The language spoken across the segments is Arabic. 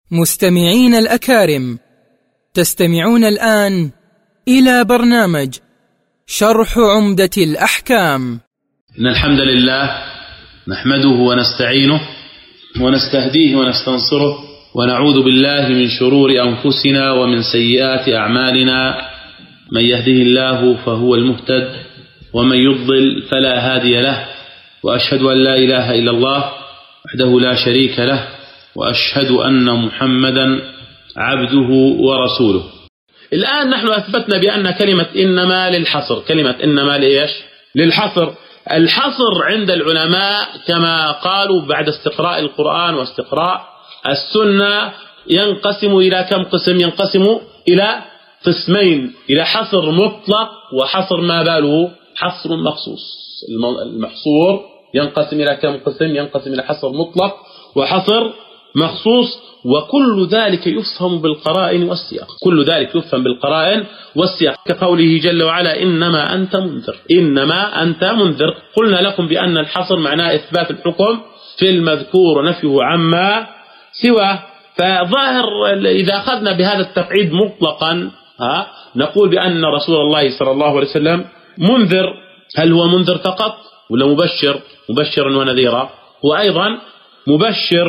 مستمعين الأكارم، تستمعون الآن إلى برنامج شرح عمدة الأحكام. إن الحمد لله نحمده ونستعينه ونستهديه ونستنصره ونعوذ بالله من شرور أنفسنا ومن سيئات أعمالنا. من يهده الله فهو المهتد ومن يضلل فلا هادي له، وأشهد أن لا إله إلا الله وحده لا شريك له، وأشهد أن محمدا عبده ورسوله. الآن نحن أثبتنا بأن كلمة إنما للحصر. كلمة إنما لإيش؟ للحصر. الحصر عند العلماء كما قالوا بعد استقراء القرآن واستقراء السنة ينقسم إلى كم قسم؟ ينقسم إلى قسمين، إلى حصر مطلق وحصر ما باله حصر مخصوص. المحصور ينقسم إلى كم قسم؟ ينقسم إلى حصر مطلق وحصر مخصوص، وكل ذلك يفهم بالقرائن والسياق. كل ذلك يفهم بالقرائن والسياق، كقوله جل وعلا إنما أنت منذر. إنما أنت منذر. قلنا لكم بأن الحصر معناه إثبات الحكم في المذكور ونفيه عما سواه. فظاهر إذا أخذنا بهذا التقعيد مطلقا نقول بأن رسول الله صلى الله عليه وسلم منذر. هل هو منذر فقط ولا مبشرا ونذيرا؟ هو أيضا مبشر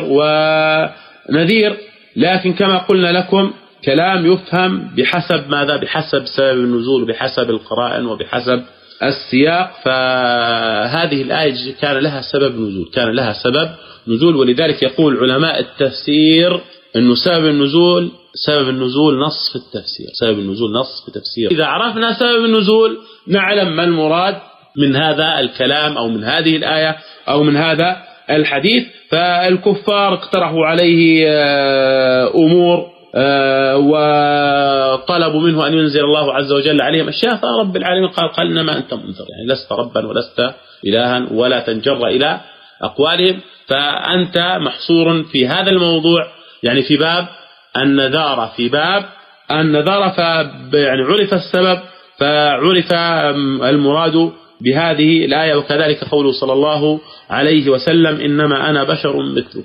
ونذير، لكن كما قلنا لكم كلام يفهم بحسب ماذا؟ بحسب سبب النزول، بحسب القرائن وبحسب السياق. فهذه الآية كان لها سبب نزول، ولذلك يقول علماء التفسير أنه سبب النزول نص في التفسير. إذا عرفنا سبب النزول نعلم ما المراد من هذا الكلام أو من هذه الآية أو من هذا الحديث. فالكفار اقترحوا عليه أمور وطلبوا منه أن ينزل الله عز وجل عليهم أشياء، فرب العالمين قال إنما أنت منذر، يعني لست ربا ولست إلها ولا تنجر إلى أقوالهم. فأنت محصور في هذا الموضوع، يعني في باب النذارة، يعني عرف السبب فعرف المراد بهذه الآية. وكذلك قوله صلى الله عليه وسلم إنما أنا بشر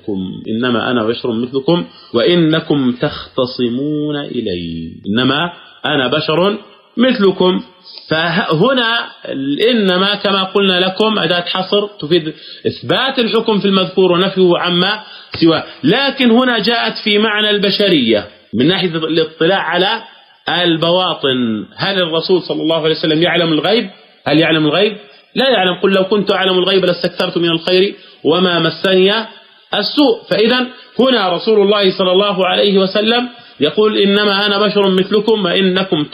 مثلكم وإنكم تختصمون إلي. إنما أنا بشر مثلكم. فهنا إنما كما قلنا لكم أداة حصر تفيد إثبات الحكم في المذكور ونفيه عما سواه، لكن هنا جاءت في معنى البشرية من ناحية الاطلاع على البواطن. هل الرسول صلى الله عليه وسلم يعلم الغيب؟ هل يعلم الغيب؟ لا يعلم. قل لو كنت أعلم الغيب لاستكثرت من الخير وما مسني السوء. فإذا هنا رسول الله صلى الله عليه وسلم يقول إنما أنا بشر مثلكم وإنكم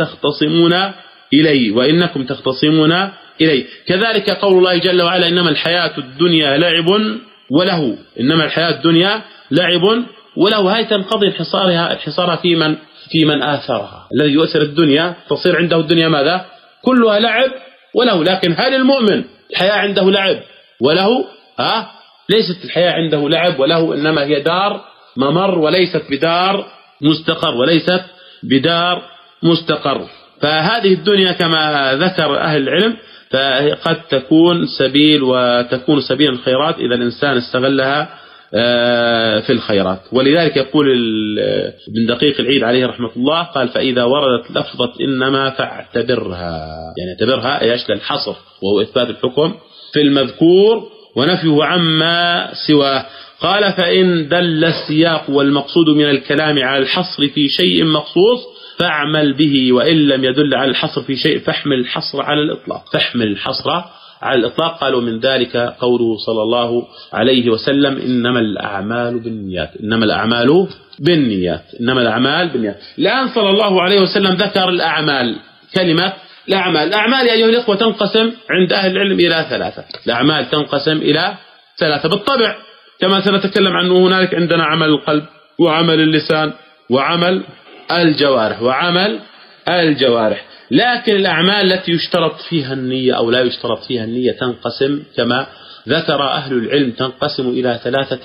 تختصمون إلي. كذلك قول الله جل وعلا إنما الحياة الدنيا لعب وله. هاي تنقضي انحصارها في من آثرها. الذي يؤثر الدنيا تصير عنده الدنيا ماذا؟ كلها لعب وله. لكن هل المؤمن الحياة عنده لعب وله؟ ليست الحياة عنده لعب وله، إنما هي دار ممر وليست بدار مستقر. فهذه الدنيا كما ذكر أهل العلم فقد تكون سبيل الخيرات إذا الإنسان استغلها في الخيرات. ولذلك يقول ابن دقيق العيد عليه رحمة الله قال فإذا وردت لفظة إنما فاعتبرها، يعني اعتبرها إيش؟ للحصر، وهو إثبات الحكم في المذكور ونفيه عما سواه. قال فإن دل السياق والمقصود من الكلام على الحصر في شيء مخصوص فاعمل به، وإن لم يدل على الحصر في شيء فاحمل الحصر على الإطلاق. قالوا من ذلك قوله صلى الله عليه وسلم إنما الأعمال بالنيات. الآن صلى الله عليه وسلم ذكر الأعمال. كلمة الأعمال يا أيها الإخوة تنقسم عند أهل العلم إلى ثلاثة. الأعمال تنقسم إلى ثلاثة بالطبع كما سنتكلم عنه. هنالك عندنا عمل القلب وعمل اللسان وعمل الجوارح. لكن الأعمال التي يشترط فيها النية أو لا يشترط فيها النية تنقسم كما ذكر أهل العلم، تنقسم إلى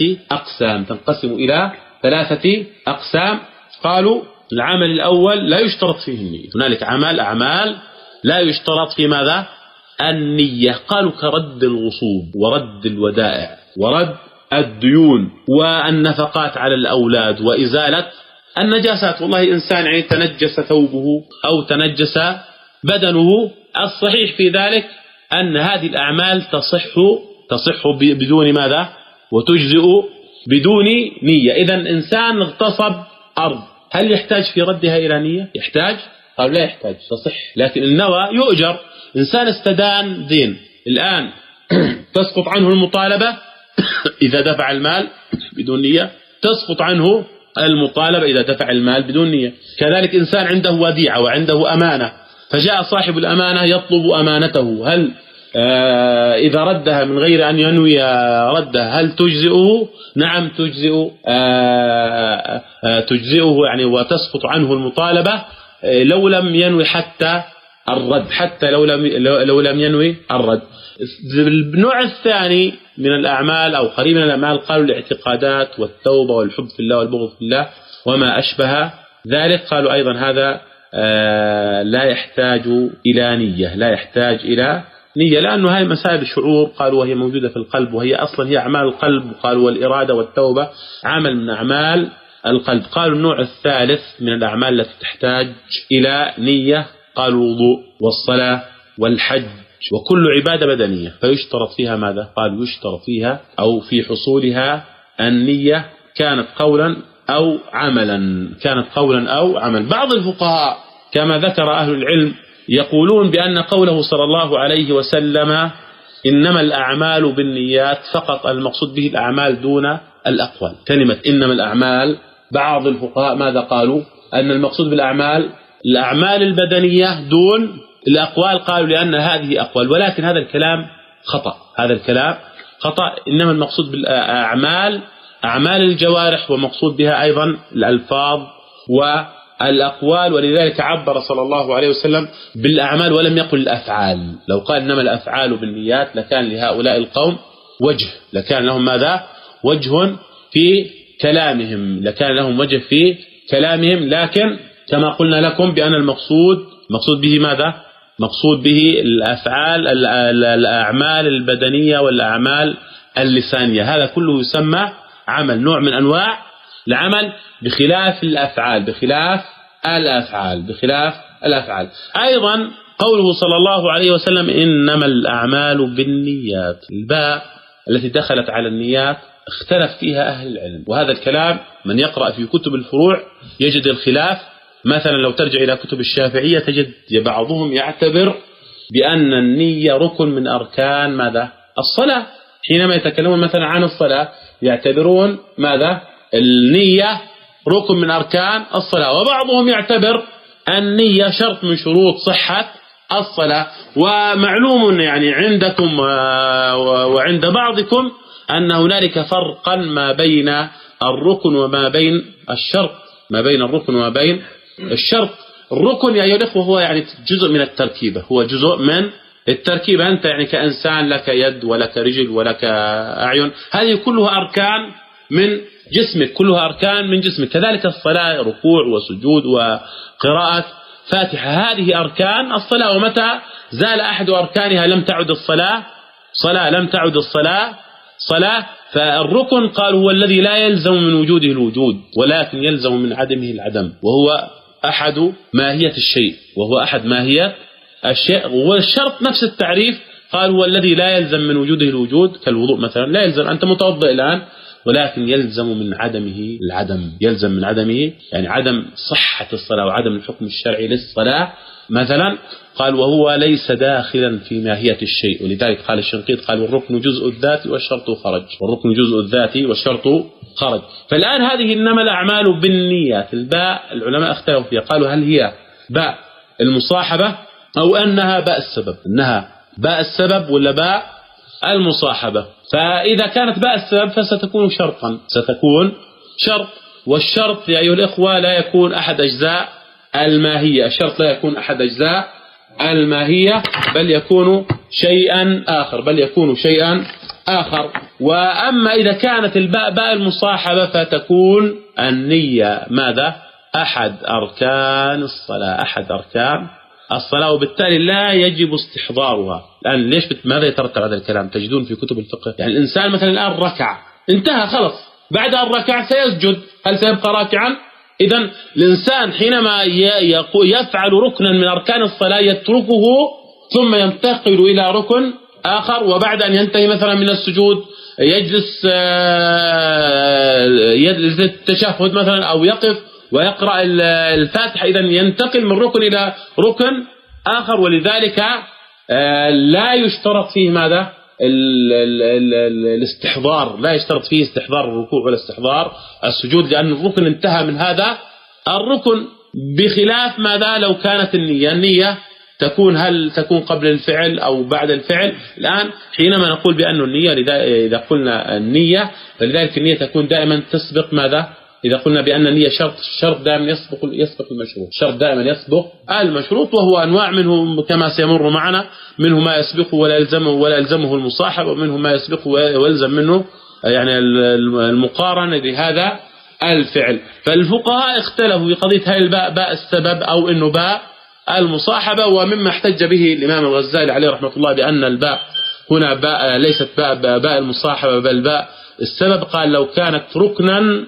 ثلاثة أقسام. قالوا العمل الأول لا يشترط فيه النية. هنالك أعمال لا يشترط في ماذا؟ النية. قالوا كرد الغصوب ورد الودائع ورد الديون والنفقات على الأولاد وإزالة النجاسات. والله إنسان يعني تنجس ثوبه أو تنجس بدنه، الصحيح في ذلك أن هذه الأعمال تصح بدون ماذا؟ وتجزئ بدون نية. إذا إنسان اغتصب أرض، هل يحتاج في ردها إلى نية؟ يحتاج؟ قال لا يحتاج، تصح، لكن النوى يؤجر. إنسان استدان دين الآن تسقط عنه المطالبة إذا دفع المال بدون نية، تسقط عنه المطالبة إذا دفع المال بدون نية. كذلك إنسان عنده وديعة وعنده أمانة، فجاء صاحب الأمانة يطلب أمانته، هل إذا ردها من غير أن ينوي ردها هل تجزئه؟ نعم تجزئه يعني، وتسقط عنه المطالبة لو لم ينوي حتى الرد، حتى لو لم ينوي الرد. النوع الثاني من الأعمال أو قريب من الأعمال قالوا الاعتقادات والتوبة والحب في الله والبغض في الله وما أشبه ذلك، قالوا أيضا هذا لا يحتاج إلى نية، لا يحتاج إلى نية، لأنه هذه مسائل الشعور قالوا وهي موجودة في القلب، وهي أصلا هي أعمال القلب، وقالوا والإرادة والتوبة عمل من أعمال القلب. قالوا النوع الثالث من الأعمال التي تحتاج إلى نية قالوا الوضوء والصلاة والحج وكل عبادة بدنية، فيشترط فيها ماذا؟ قالوا يشترط فيها أو في حصولها النية، كانت قولا أو عملا. بعض الفقهاء كما ذكر أهل العلم يقولون بأن قوله صلى الله عليه وسلم إنما الأعمال بالنيات فقط المقصود به الأعمال دون الأقوال. كلمة إنما الأعمال، بعض الفقهاء ماذا قالوا؟ أن المقصود بالأعمال الأعمال البدنية دون الأقوال، قالوا لأن هذه أقوال، ولكن هذا الكلام خطأ. إنما المقصود بالأعمال أعمال الجوارح، ومقصود بها أيضا الألفاظ والأقوال، ولذلك عبر صلى الله عليه وسلم بالأعمال ولم يقل الأفعال. لو قال إنما الأفعال بالنيات لكان لهؤلاء القوم وجه، لكان لهم ماذا؟ وجه في كلامهم، لكن كما قلنا لكم بأن المقصود به ماذا؟ مقصود به الأفعال، الأعمال البدنية والأعمال اللسانية، هذا كله يسمى عمل، نوع من أنواع العمل، بخلاف الأفعال. أيضا قوله صلى الله عليه وسلم إنما الأعمال بالنيات، الباء التي دخلت على النيات اختلف فيها أهل العلم، وهذا الكلام من يقرأ في كتب الفروع يجد الخلاف. مثلا لو ترجع إلى كتب الشافعية تجد بعضهم يعتبر بأن النية ركن من أركان ماذا؟ الصلاة. حينما يتكلمون مثلا عن الصلاة يعتبرون ماذا؟ النية ركن من أركان الصلاة، وبعضهم يعتبر النية شرط من شروط صحة الصلاة. ومعلوم يعني عندكم وعند بعضكم أن هنالك فرقا ما بين الركن وما بين الشرط، الركن يا أيها الأخوة هو يعني جزء من التركيبة، أنت يعني كإنسان لك يد ولك رجل ولك أعين، هذه كلها أركان من جسمك، كذلك الصلاة ركوع وسجود وقراءة فاتحة، هذه أركان الصلاة، ومتى زال أحد أركانها لم تعد الصلاة صلاة. فالركن قالوا هو الذي لا يلزم من وجوده الوجود ولكن يلزم من عدمه العدم، وهو أحد ماهية الشيء. والشرط نفس التعريف، قال هو الذي لا يلزم من وجوده الوجود، كالوضوء مثلا لا يلزم، أنت متوضئ الآن، ولكن يلزم من عدمه العدم، يعني عدم صحة الصلاة وعدم الحكم الشرعي للصلاة مثلا. قال وهو ليس داخلا في ماهية الشيء، ولذلك قال الشنقيط قال والركن جزء الذات والشرط خرج. فالآن هذه إنما الأعمال بالنيات، الباء العلماء اختلفوا فيها، قالوا هل هي باء المصاحبة أو أنها باء السبب ولا باء المصاحبة. فإذا كانت باء السبب فستكون شرط، والشرط يا أيها الإخوة لا يكون أحد أجزاء الماهية، بل يكون شيئا آخر. وأما إذا كانت الباء باء المصاحبة فتكون النية ماذا؟ أحد أركان الصلاة، وبالتالي لا يجب استحضارها. الآن ليش ماذا يترتب هذا الكلام؟ تجدون في كتب الفقه يعني الإنسان مثلا الآن ركع انتهى خلص، بعد أن ركع سيسجد، هل سيبقى راكعا؟ إذن الإنسان حينما يفعل ركنا من أركان الصلاة يتركه ثم ينتقل إلى ركن آخر، وبعد أن ينتهي مثلا من السجود يجلس التشهد مثلا أو يقف ويقرأ الفاتحة، إذن ينتقل من ركن إلى ركن آخر. ولذلك لا يشترط فيه ماذا؟ الاستحضار، لا يشترط فيه استحضار الركوع ولا استحضار السجود، لأن الركن انتهى من هذا الركن، بخلاف ماذا لو كانت النية هل تكون قبل الفعل أو بعد الفعل. الآن حينما نقول بأن النية، إذا قلنا النية فلذلك النية تكون دائما تسبق ماذا؟ إذا قلنا بأن النية شرط دائما يسبق المشروط، شرط دائما يسبق المشروط، وهو أنواع منه كما سيمر معنا، منه ما يسبقه ولا يلزمه المصاحب، ومنه ما يسبقه ويلزم منه يعني المقارنة لهذا الفعل. فالفقهاء اختلفوا في قضية هل الباء باء السبب أو إنه باء المصاحبة، ومما احتج به الإمام الغزالي عليه رحمة الله بأن الباء هنا باء ليست باء المصاحبة بل باء السبب. قال لو كانت ركنا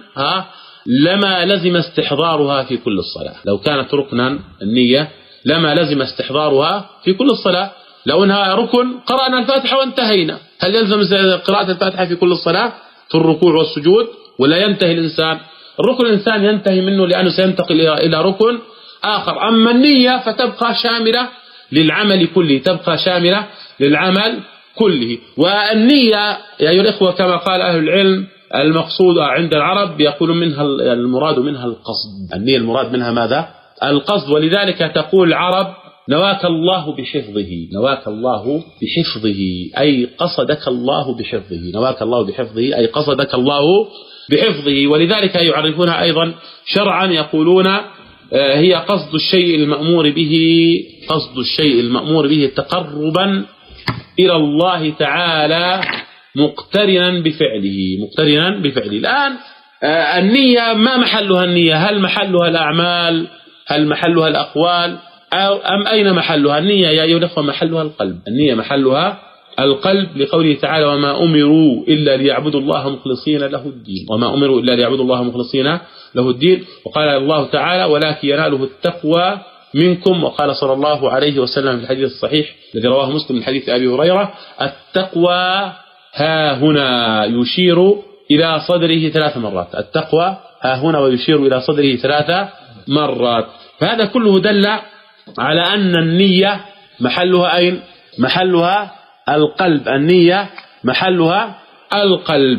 لما لزم استحضارها في كل الصلاة، لو كانت ركنا النية لما لزم استحضارها في كل الصلاة. لو أنها ركن قرأنا الفاتحة وانتهينا، هل يلزم قراءة الفاتحة في كل الصلاة في الركوع والسجود ولا ينتهي الإنسان؟ الركن الإنسان ينتهي منه لأنه سينتقل إلى ركن آخر. أما النية فتبقى شاملة للعمل كله، تبقى شاملة للعمل كله. والنية يا أيها الإخوة كما قال أهل العلم المقصود عند العرب يقولون منها المراد منها القصد، النية المراد منها ماذا؟ القصد. ولذلك تقول العرب نواك الله بحفظه، نواك الله بحفظه أي قصدك الله بحفظه، نواك الله بحفظه أي قصدك الله بحفظه. ولذلك يعرفونها أيضا شرعا يقولون هي قصد الشيء المأمور به، قصد الشيء المأمور به تقربا إلى الله تعالى مقترنا بفعله، مقترنا بفعله. الآن النية ما محلها النية؟ هل محلها الأعمال؟ هل محلها الأقوال؟ أم أين محلها؟ النية يا أيها الأخوة محلها القلب، النية محلها القلب، لقوله تعالى وما أمروا إلا ليعبدوا الله مخلصين له الدين، وما أمروا إلا ليعبدوا الله مخلصين له الدين. وقال الله تعالى ولكن يناله التقوى منكم. وقال صلى الله عليه وسلم في الحديث الصحيح الذي رواه مسلم من حديث أبي هريرة التقوى ها هنا، يشير إلى صدره 3 مرات، التقوى ها هنا ويشير إلى صدره 3 مرات. فهذا كله دل على أن النية محلها أين؟ محلها القلب، النية محلها القلب.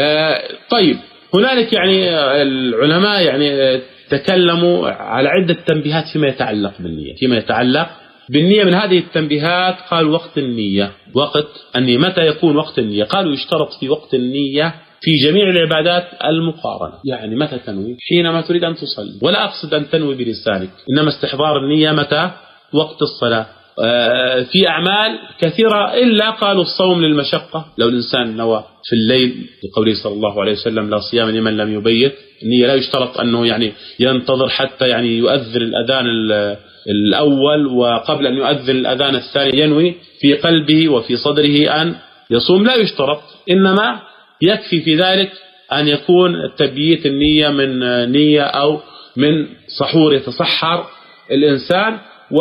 طيب هنالك يعني العلماء يعني تكلموا على عدة تنبيهات فيما يتعلق بالنية، فيما يتعلق بالنية. من هذه التنبيهات قال وقت النية، وقت النية متى يكون وقت النية؟ قالوا يشترط في وقت النية في جميع العبادات المقارنة، يعني متى تنوي؟ حينما تريد أن تصلي، ولا أقصد أن تنوي بلسانك، إنما استحضار النية متى؟ وقت الصلاة. في أعمال كثيرة إلا قالوا الصوم للمشقة، لو الإنسان نوى في الليل لقوله صلى الله عليه وسلم لا صيام لمن لم يبيت. النية لا يشترط أنه يعني ينتظر حتى يعني يؤذن الأذان الأول وقبل أن يؤذن الأذان الثاني ينوي في قلبه وفي صدره أن يصوم، لا يشترط، إنما يكفي في ذلك أن يكون تبييت النية من نية أو من سحور يتسحر الإنسان.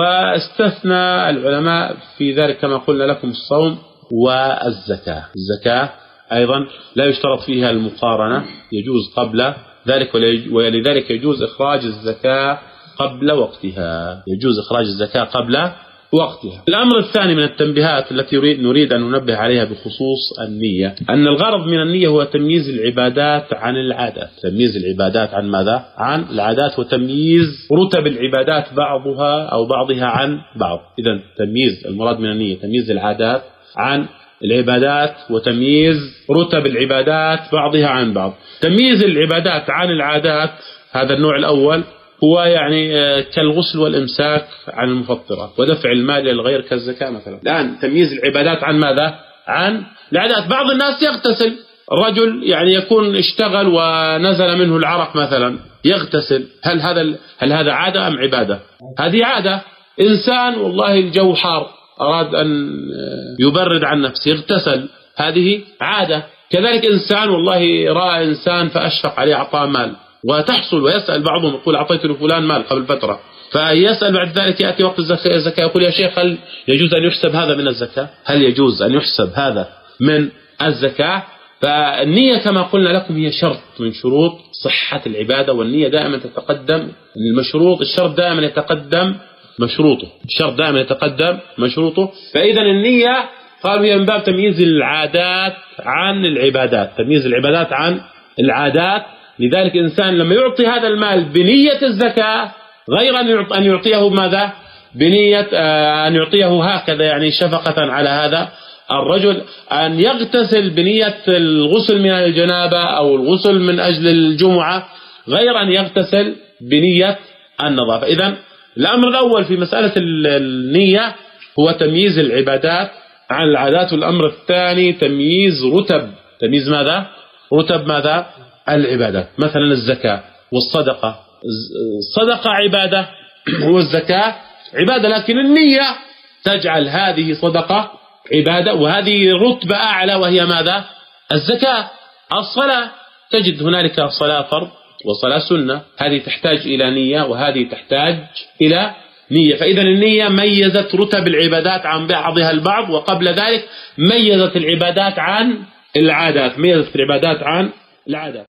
واستثنى العلماء في ذلك كما قلنا لكم الصوم والزكاة، الزكاة أيضا لا يشترط فيها المقارنة، يجوز قبل ذلك، ولذلك يجوز إخراج الزكاة قبل وقتها، يجوز إخراج الزكاة قبل وقتها. الأمر الثاني من التنبيهات التي نريد أن ننبه عليها بخصوص النية أن الغرض من النية هو تمييز العبادات عن العادات، تمييز العبادات عن ماذا؟ عن العادات، وتمييز رتب العبادات بعضها عن بعض. إذن تمييز المراد من النية تمييز العادات عن العبادات وتمييز رتب العبادات بعضها عن بعض. تمييز العبادات عن العادات هذا النوع الأول هو يعني كالغسل والإمساك عن المفطرات ودفع المال للغير كالزكاة مثلا. الآن تمييز العبادات عن ماذا؟ عن العادات. بعض الناس يغتسل، رجل يعني يكون اشتغل ونزل منه العرق مثلا يغتسل، هل هذا عادة أم عبادة؟ هذه عادة. إنسان والله الجو حار أراد أن يبرد عن نفسه اغتسل، هذه عادة. كذلك إنسان والله رأى إنسان فأشفق عليه أعطاه مال، وتحصل ويسأل بعضهم يقول أعطيت لفلان مال قبل فترة، فيسأل بعد ذلك يأتي وقت الزكاة يقول يا شيخ هل يجوز أن يحسب هذا من الزكاة؟ هل يجوز أن يحسب هذا من الزكاة؟ فالنية كما قلنا لكم هي شرط من شروط صحة العبادة، والنية دائما تتقدم المشروط، الشرط دائما يتقدم مشروطه، الشرط دائما يتقدم مشروطه. فإذا النية قالوا هي من باب تمييز العادات عن العبادات، تمييز العبادات عن العادات. لذلك الإنسان لما يعطي هذا المال بنية الزكاة غير أن يعطيه ماذا؟ بنية أن يعطيه هكذا يعني شفقة على هذا الرجل، أن يغتسل بنية الغسل من الجنابة أو الغسل من أجل الجمعة غير أن يغتسل بنية النظافة. إذن الأمر الأول في مسألة النية هو تمييز العبادات عن العادات، والأمر الثاني تمييز تمييز ماذا؟ رتب ماذا؟ العبادات. مثلا الزكاة والصدقة، الصدقة عبادة والزكاة عبادة، لكن النية تجعل هذه صدقة عبادة وهذه رتبة أعلى وهي ماذا؟ الزكاة. الصلاة تجد هنالك صلاة فرض وصلاة سنة، هذه تحتاج إلى نية وهذه تحتاج إلى نية. فإذا النية ميزت رتب العبادات عن بعضها البعض، وقبل ذلك ميزت العبادات عن العادات، ميزت العبادات عن العادات.